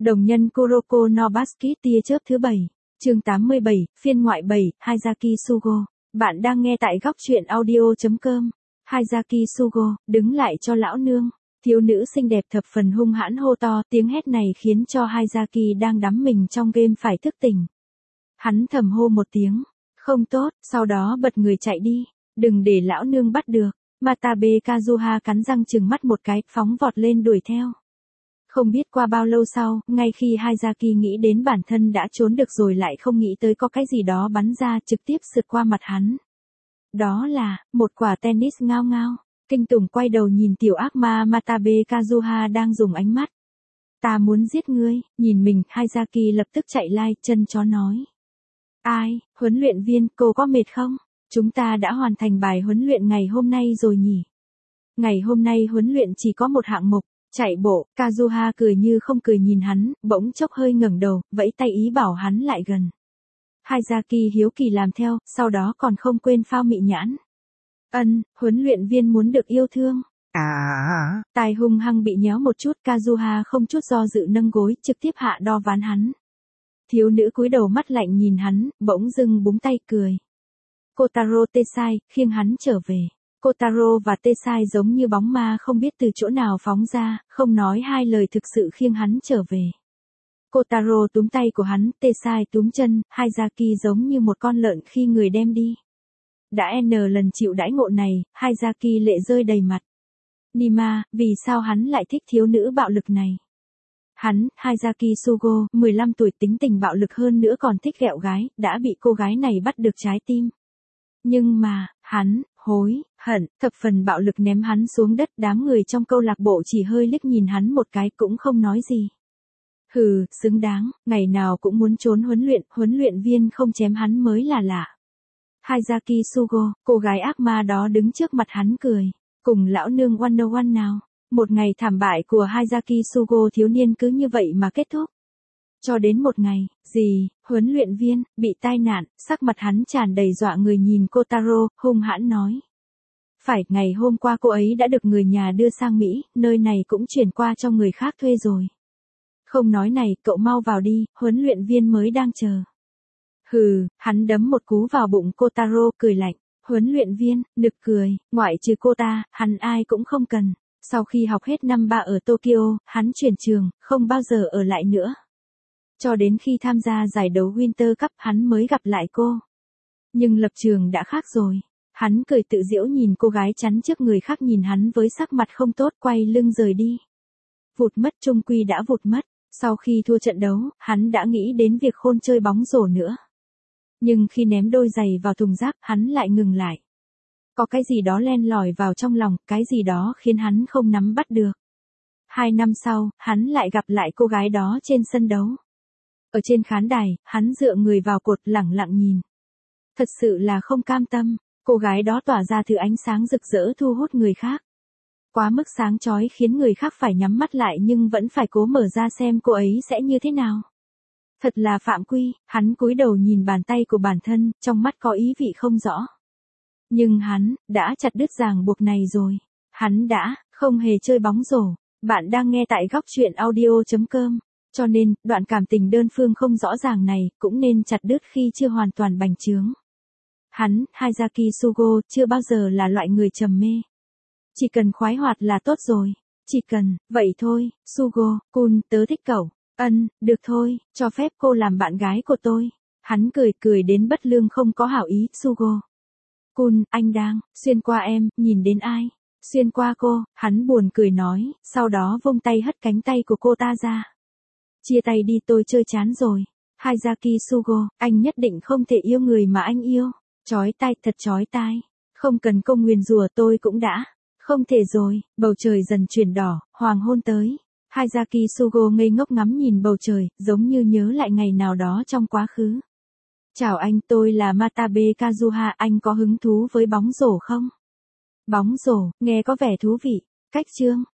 Đồng nhân Kuroko no Basket tia chớp thứ 7, chương 87, phiên ngoại 7, Hayazaki Sugo. Bạn đang nghe tại góc truyện audio.com. Hayazaki Sugo, đứng lại cho lão nương. Thiếu nữ xinh đẹp thập phần hung hãn hô to, tiếng hét này khiến cho Hayazaki đang đắm mình trong game phải thức tỉnh. Hắn thầm hô một tiếng, không tốt, sau đó bật người chạy đi, đừng để lão nương bắt được. Matabe Kazuha cắn răng trừng mắt một cái, phóng vọt lên đuổi theo. Không biết qua bao lâu sau, ngay khi Hayazaki nghĩ đến bản thân đã trốn được rồi lại không nghĩ tới có cái gì đó bắn ra trực tiếp sượt qua mặt hắn. Đó là, một quả tennis ngao ngao. Kinh tủng quay đầu nhìn tiểu ác ma Matabe Kazuha đang dùng ánh mắt. Ta muốn giết ngươi, nhìn mình, Hayazaki lập tức chạy lai, chân chó nói. Ai, huấn luyện viên, cô có mệt không? Chúng ta đã hoàn thành bài huấn luyện ngày hôm nay rồi nhỉ? Ngày hôm nay huấn luyện chỉ có một hạng mục, chạy bộ. Kazuha cười như không cười nhìn hắn, bỗng chốc hơi ngẩng đầu, vẫy tay ý bảo hắn lại gần. Hayazaki hiếu kỳ làm theo, sau đó còn không quên phao mị nhãn. Huấn luyện viên muốn được yêu thương. Tai hung hăng bị nhéo một chút, Kazuha không chút do dự nâng gối, trực tiếp hạ đo ván hắn. Thiếu nữ cúi đầu mắt lạnh nhìn hắn, bỗng dưng búng tay cười. Kotaro Tesai, khiêng hắn trở về. Kotaro và Tesai giống như bóng ma không biết từ chỗ nào phóng ra, không nói hai lời thực sự khiêng hắn trở về. Kotaro túm tay của hắn, Tesai túm chân, Hayazaki giống như một con lợn khi người đem đi. Đã N lần chịu đãi ngộ này, Hayazaki lệ rơi đầy mặt. Nima, vì sao hắn lại thích thiếu nữ bạo lực này? Hắn, Hayazaki Sugo, 15 tuổi tính tình bạo lực hơn nữa còn thích ghẹo gái, đã bị cô gái này bắt được trái tim. Nhưng mà, hắn, hối hận, thập phần bạo lực ném hắn xuống đất, đám người trong câu lạc bộ chỉ hơi liếc nhìn hắn một cái cũng không nói gì. Hừ, xứng đáng, ngày nào cũng muốn trốn huấn luyện viên không chém hắn mới là lạ. Hayazaki Sugo, cô gái ác ma đó đứng trước mặt hắn cười. Cùng lão nương one nào. Một ngày thảm bại của Hayazaki Sugo thiếu niên cứ như vậy mà kết thúc. Cho đến một ngày, huấn luyện viên, bị tai nạn, sắc mặt hắn tràn đầy dọa người nhìn Kotaro, hung hãn nói. Phải, ngày hôm qua cô ấy đã được người nhà đưa sang Mỹ, nơi này cũng chuyển qua cho người khác thuê rồi. Không nói này, cậu mau vào đi, huấn luyện viên mới đang chờ. Hừ, hắn đấm một cú vào bụng Kotaro, cười lạnh. Huấn luyện viên, nực cười, ngoại trừ cô ta, hắn ai cũng không cần. Sau khi học hết năm 3 ở Tokyo, hắn chuyển trường, không bao giờ ở lại nữa. Cho đến khi tham gia giải đấu Winter Cup hắn mới gặp lại cô. Nhưng lập trường đã khác rồi. Hắn cười tự giễu nhìn cô gái chắn trước người khác nhìn hắn với sắc mặt không tốt, quay lưng rời đi. Vụt mất chung quy đã vụt mất. Sau khi thua trận đấu, hắn đã nghĩ đến việc khôn chơi bóng rổ nữa. Nhưng khi ném đôi giày vào thùng rác, hắn lại ngừng lại. Có cái gì đó len lỏi vào trong lòng, cái gì đó khiến hắn không nắm bắt được. 2 năm sau, hắn lại gặp lại cô gái đó trên sân đấu. Ở trên khán đài, hắn dựa người vào cột lẳng lặng nhìn. Thật sự là không cam tâm, cô gái đó tỏa ra thứ ánh sáng rực rỡ thu hút người khác. Quá mức sáng chói khiến người khác phải nhắm mắt lại nhưng vẫn phải cố mở ra xem cô ấy sẽ như thế nào. Thật là phạm quy, hắn cúi đầu nhìn bàn tay của bản thân, trong mắt có ý vị không rõ. Nhưng hắn, đã chặt đứt ràng buộc này rồi. Hắn đã, không hề chơi bóng rổ. Bạn đang nghe tại góc truyện audio.com. Cho nên, đoạn cảm tình đơn phương không rõ ràng này, cũng nên chặt đứt khi chưa hoàn toàn bành trướng. Hắn, Hayazaki Sugo, chưa bao giờ là loại người trầm mê. Chỉ cần khoái hoạt là tốt rồi. Chỉ cần, vậy thôi, Sugo-kun, tớ thích cậu. Được thôi, cho phép cô làm bạn gái của tôi. Hắn cười đến bất lương không có hảo ý, Sugo. Kun, anh đang, xuyên qua em, nhìn đến ai? Xuyên qua cô, hắn buồn cười nói, sau đó vung tay hất cánh tay của cô ta ra. Chia tay đi, tôi chơi chán rồi. Hayazaki Sugo, anh nhất định không thể yêu người mà anh yêu. Chói tai, thật chói tai. Không cần công nguyền rủa tôi cũng đã. Không thể rồi, bầu trời dần chuyển đỏ, hoàng hôn tới. Hayazaki Sugo ngây ngốc ngắm nhìn bầu trời, giống như nhớ lại ngày nào đó trong quá khứ. Chào anh, tôi là Matabe Kazuha, anh có hứng thú với bóng rổ không? Bóng rổ, nghe có vẻ thú vị. Cách chương,